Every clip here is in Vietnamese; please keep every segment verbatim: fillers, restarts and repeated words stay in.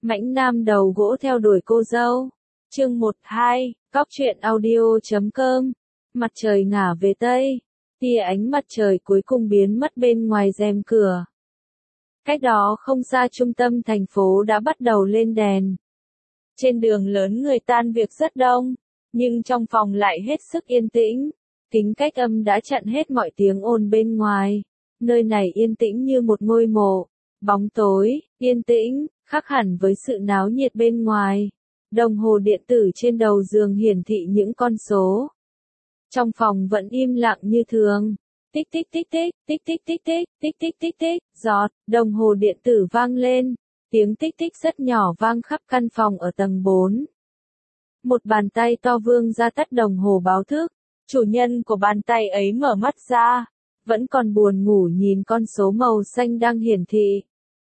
Mãnh nam đầu gỗ theo đuổi cô dâu. Chương một hai, Góc truyện audio chấm com. Mặt trời ngả về Tây. Tia ánh mặt trời cuối cùng biến mất bên ngoài rèm cửa. Cách đó không xa trung tâm thành phố đã bắt đầu lên đèn. Trên đường lớn người tan việc rất đông, nhưng trong phòng lại hết sức yên tĩnh. Kính cách âm đã chặn hết mọi tiếng ồn bên ngoài. Nơi này yên tĩnh như một ngôi mộ. Bóng tối, yên tĩnh, khác hẳn với sự náo nhiệt bên ngoài. Đồng hồ điện tử trên đầu giường hiển thị những con số. Trong phòng vẫn im lặng như thường. Tích tích tích tích, tích tích tích tích, tích tích tích tích, giọt, đồng hồ điện tử vang lên. Tiếng tích tích rất nhỏ vang khắp căn phòng ở tầng bốn. Một bàn tay to vươn ra tắt đồng hồ báo thức. Chủ nhân của bàn tay ấy mở mắt ra. Vẫn còn buồn ngủ nhìn con số màu xanh đang hiển thị.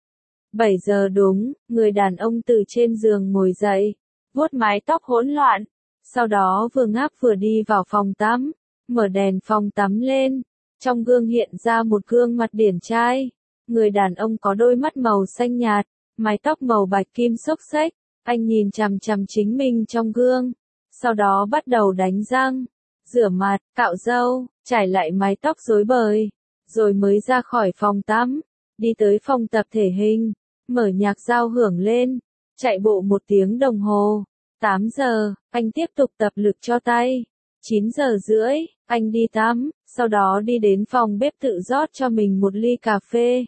bảy giờ đúng, người đàn ông từ trên giường ngồi dậy, vuốt mái tóc hỗn loạn, sau đó vừa ngáp vừa đi vào phòng tắm, mở đèn phòng tắm lên, trong gương hiện ra một gương mặt điển trai. Người đàn ông có đôi mắt màu xanh nhạt, mái tóc màu bạch kim xốc xếch, anh nhìn chằm chằm chính mình trong gương, sau đó bắt đầu đánh răng, rửa mặt, cạo râu, trải lại mái tóc rối bời, rồi mới ra khỏi phòng tắm, đi tới phòng tập thể hình, mở nhạc giao hưởng lên, chạy bộ một tiếng đồng hồ. tám giờ, anh tiếp tục tập lực cho tay. chín giờ rưỡi, anh đi tắm, sau đó đi đến phòng bếp tự rót cho mình một ly cà phê.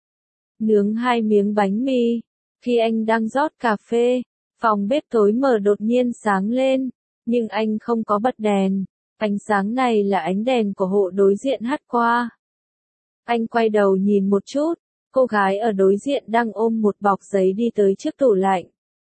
Nướng hai miếng bánh mì. Khi anh đang rót cà phê, phòng bếp tối mờ đột nhiên sáng lên, nhưng anh không có bật đèn. Ánh sáng này là ánh đèn của hộ đối diện hắt qua. Anh quay đầu nhìn một chút, cô gái ở đối diện đang ôm một bọc giấy đi tới trước tủ lạnh.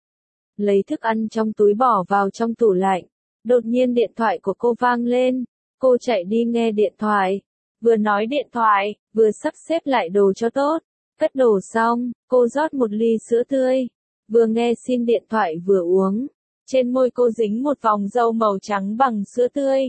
Lấy thức ăn trong túi bỏ vào trong tủ lạnh. Đột nhiên điện thoại của cô vang lên, cô chạy đi nghe điện thoại. Vừa nói điện thoại, vừa sắp xếp lại đồ cho tốt. Cất đồ xong, cô rót một ly sữa tươi. Vừa nghe xin điện thoại vừa uống. Trên môi cô dính một vòng râu màu trắng bằng sữa tươi.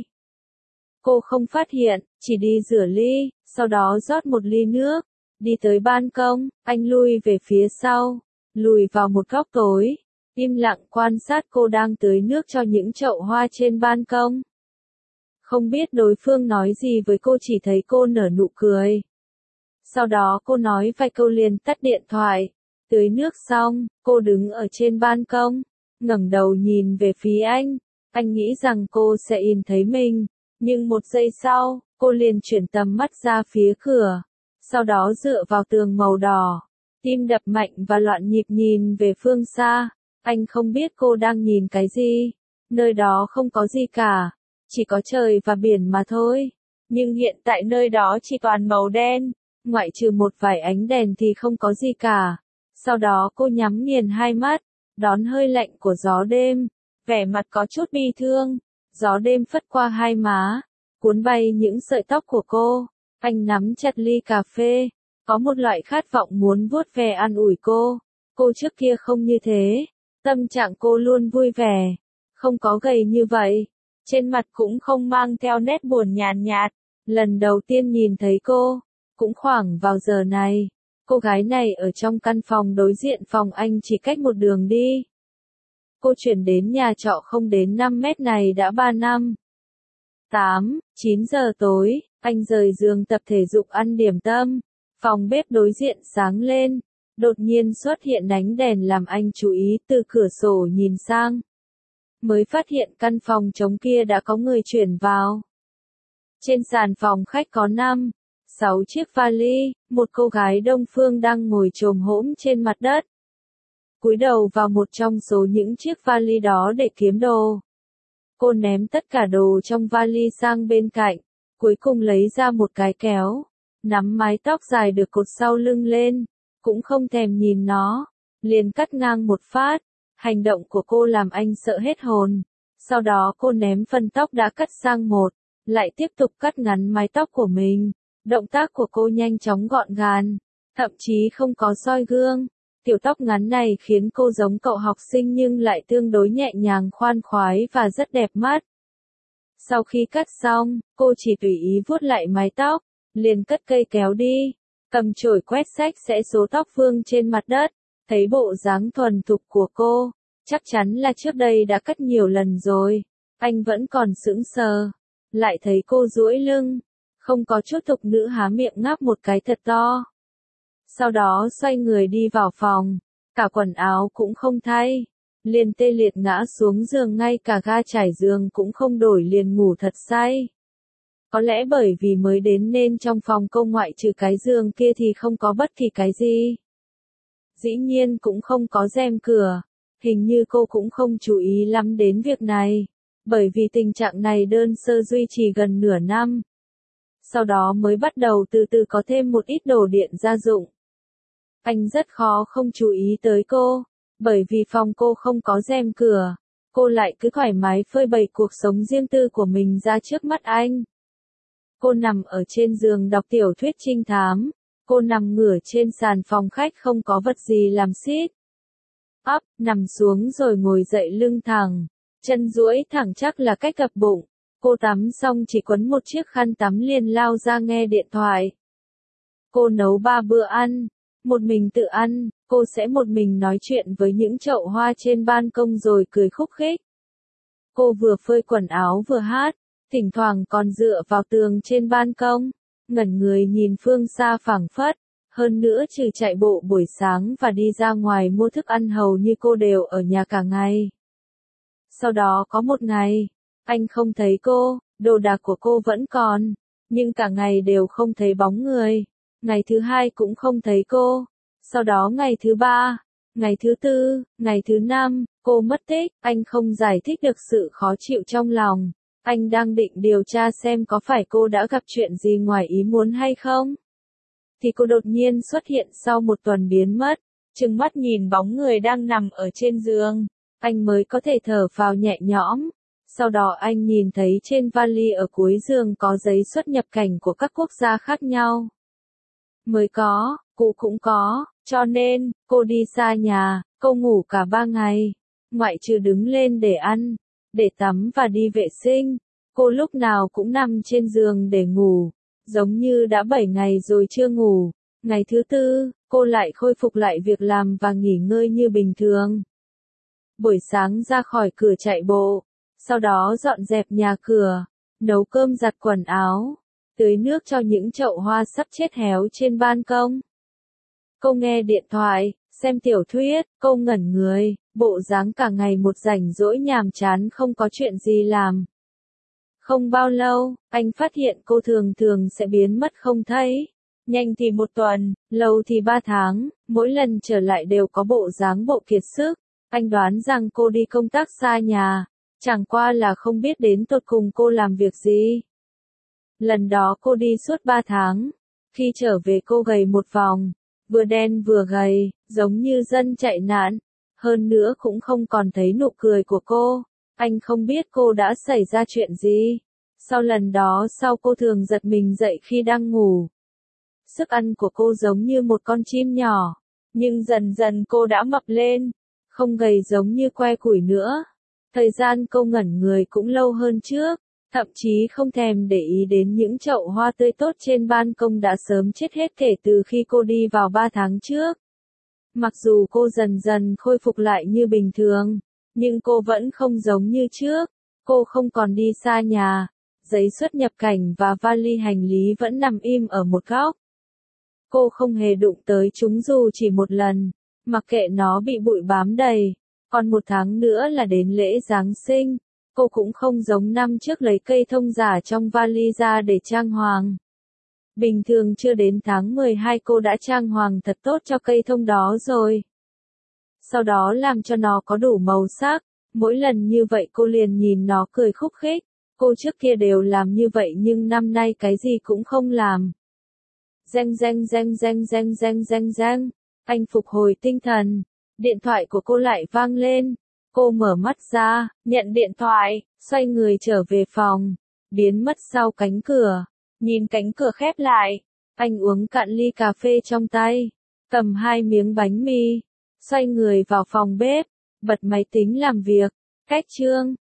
Cô không phát hiện, chỉ đi rửa ly, sau đó rót một ly nước. Đi tới ban công, anh lui về phía sau, lùi vào một góc tối, im lặng quan sát cô đang tưới nước cho những chậu hoa trên ban công. Không biết đối phương nói gì với cô, chỉ thấy cô nở nụ cười. Sau đó cô nói vài câu liền tắt điện thoại. Tưới nước xong, cô đứng ở trên ban công, ngẩng đầu nhìn về phía anh. Anh nghĩ rằng cô sẽ nhìn thấy mình, nhưng một giây sau, cô liền chuyển tầm mắt ra phía cửa. Sau đó dựa vào tường màu đỏ, tim đập mạnh và loạn nhịp nhìn về phương xa. Anh không biết cô đang nhìn cái gì. Nơi đó không có gì cả, chỉ có trời và biển mà thôi. Nhưng hiện tại nơi đó chỉ toàn màu đen, ngoại trừ một vài ánh đèn thì không có gì cả. Sau đó cô nhắm nghiền hai mắt, đón hơi lạnh của gió đêm, vẻ mặt có chút bi thương. Gió đêm phất qua hai má, cuốn bay những sợi tóc của cô. Anh nắm chặt ly cà phê, có một loại khát vọng muốn vuốt ve an ủi cô. Cô trước kia không như thế, tâm trạng cô luôn vui vẻ, không có gầy như vậy, trên mặt cũng không mang theo nét buồn nhàn nhạt. Lần đầu tiên nhìn thấy cô, cũng khoảng vào giờ này, cô gái này ở trong căn phòng đối diện phòng anh chỉ cách một đường đi. Cô chuyển đến nhà trọ không đến năm mét này đã ba năm. tám, chín giờ tối, anh rời giường tập thể dục ăn điểm tâm. Phòng bếp đối diện sáng lên. Đột nhiên xuất hiện ánh đèn làm anh chú ý, từ cửa sổ nhìn sang. Mới phát hiện căn phòng trống kia đã có người chuyển vào. Trên sàn phòng khách có năm, sáu chiếc vali, một cô gái Đông Phương đang ngồi chồm hổm trên mặt đất. Cúi đầu vào một trong số những chiếc vali đó để kiếm đồ. Cô ném tất cả đồ trong vali sang bên cạnh, cuối cùng lấy ra một cái kéo, nắm mái tóc dài được cột sau lưng lên, cũng không thèm nhìn nó, liền cắt ngang một phát. Hành động của cô làm anh sợ hết hồn. Sau đó cô ném phần tóc đã cắt sang một, lại tiếp tục cắt ngắn mái tóc của mình. Động tác của cô nhanh chóng gọn gàng, thậm chí không có soi gương. Kiểu tóc ngắn này khiến cô giống cậu học sinh nhưng lại tương đối nhẹ nhàng, khoan khoái và rất đẹp mắt. Sau khi cắt xong, cô chỉ tùy ý vuốt lại mái tóc, liền cất cây kéo đi, cầm chổi quét sạch sẽ số tóc vương trên mặt đất, Thấy bộ dáng thuần thục của cô, chắc chắn là trước đây đã cất nhiều lần rồi, anh vẫn còn sững sờ. Lại thấy cô duỗi lưng, không có chút tục nữ há miệng ngáp một cái thật to. Sau đó xoay người đi vào phòng, cả quần áo cũng không thay, liền tê liệt ngã xuống giường, ngay cả ga trải giường cũng không đổi liền ngủ thật say. Có lẽ bởi vì mới đến nên trong phòng cô ngoại trừ cái giường kia thì không có bất kỳ cái gì. Dĩ nhiên cũng không có rèm cửa, hình như cô cũng không chú ý lắm đến việc này, bởi vì tình trạng này đơn sơ duy trì gần nửa năm. Sau đó mới bắt đầu từ từ có thêm một ít đồ điện gia dụng. Anh rất khó không chú ý tới cô, bởi vì phòng cô không có rèm cửa, cô lại cứ thoải mái phơi bày cuộc sống riêng tư của mình ra trước mắt anh. Cô nằm ở trên giường đọc tiểu thuyết trinh thám, cô nằm ngửa trên sàn phòng khách không có vật gì làm xít. Ấp, nằm xuống rồi ngồi dậy lưng thẳng, chân duỗi thẳng chắc là cách gập bụng. Cô tắm xong chỉ quấn một chiếc khăn tắm liền lao ra nghe điện thoại. Cô nấu ba bữa ăn, một mình tự ăn, cô sẽ một mình nói chuyện với những chậu hoa trên ban công rồi cười khúc khích. Cô vừa phơi quần áo vừa hát, thỉnh thoảng còn dựa vào tường trên ban công, ngẩn người nhìn phương xa phảng phất. Hơn nữa trừ chạy bộ buổi sáng và đi ra ngoài mua thức ăn hầu như cô đều ở nhà cả ngày. Sau đó có một ngày, anh không thấy cô, đồ đạc của cô vẫn còn, nhưng cả ngày đều không thấy bóng người. Ngày thứ hai cũng không thấy cô, sau đó ngày thứ ba, ngày thứ tư, ngày thứ năm, cô mất tích, anh không giải thích được sự khó chịu trong lòng. Anh đang định điều tra xem có phải cô đã gặp chuyện gì ngoài ý muốn hay không. Thì cô đột nhiên xuất hiện sau một tuần biến mất, trừng mắt nhìn bóng người đang nằm ở trên giường, anh mới có thể thở phào nhẹ nhõm. Sau đó anh nhìn thấy trên vali ở cuối giường có giấy xuất nhập cảnh của các quốc gia khác nhau. Mới có, cũ cũng có, cho nên, cô đi xa nhà, cô ngủ cả ba ngày, ngoại trừ đứng lên để ăn, để tắm và đi vệ sinh, cô lúc nào cũng nằm trên giường để ngủ. Giống như đã bảy ngày rồi chưa ngủ. Ngày thứ tư, cô lại khôi phục lại việc làm và nghỉ ngơi như bình thường. Buổi sáng ra khỏi cửa chạy bộ, sau đó dọn dẹp nhà cửa, nấu cơm giặt quần áo, tưới nước cho những chậu hoa sắp chết héo trên ban công. Cô nghe điện thoại, xem tiểu thuyết, cô ngẩn người, bộ dáng cả ngày một rảnh rỗi nhàm chán không có chuyện gì làm. Không bao lâu, anh phát hiện cô thường thường sẽ biến mất không thấy. Nhanh thì một tuần, lâu thì ba tháng, mỗi lần trở lại đều có bộ dáng bộ kiệt sức. Anh đoán rằng cô đi công tác xa nhà, chẳng qua là không biết đến tột cùng cô làm việc gì. Lần đó cô đi suốt ba tháng, khi trở về cô gầy một vòng, vừa đen vừa gầy, giống như dân chạy nạn. Hơn nữa cũng không còn thấy nụ cười của cô. Anh không biết cô đã xảy ra chuyện gì. Sau lần đó sau cô thường giật mình dậy khi đang ngủ. Sức ăn của cô giống như một con chim nhỏ. Nhưng dần dần cô đã mập lên. Không gầy giống như que củi nữa. Thời gian cô ngẩn người cũng lâu hơn trước. Thậm chí không thèm để ý đến những chậu hoa tươi tốt trên ban công đã sớm chết hết kể từ khi cô đi vào ba tháng trước. Mặc dù cô dần dần khôi phục lại như bình thường. Nhưng cô vẫn không giống như trước, cô không còn đi xa nhà, giấy xuất nhập cảnh và vali hành lý vẫn nằm im ở một góc. Cô không hề đụng tới chúng dù chỉ một lần, mặc kệ nó bị bụi bám đầy, còn một tháng nữa là đến lễ Giáng sinh, cô cũng không giống năm trước lấy cây thông giả trong vali ra để trang hoàng. Bình thường chưa đến tháng mười hai cô đã trang hoàng thật tốt cho cây thông đó rồi. Sau đó làm cho nó có đủ màu sắc, mỗi lần như vậy cô liền nhìn nó cười khúc khích, cô trước kia đều làm như vậy nhưng năm nay cái gì cũng không làm. Reng reng reng reng reng reng reng reng, anh phục hồi tinh thần, điện thoại của cô lại vang lên, cô mở mắt ra, nhận điện thoại, xoay người trở về phòng, biến mất sau cánh cửa, nhìn cánh cửa khép lại, anh uống cạn ly cà phê trong tay, cầm hai miếng bánh mì. Xoay người vào phòng bếp, bật máy tính làm việc, cách chương.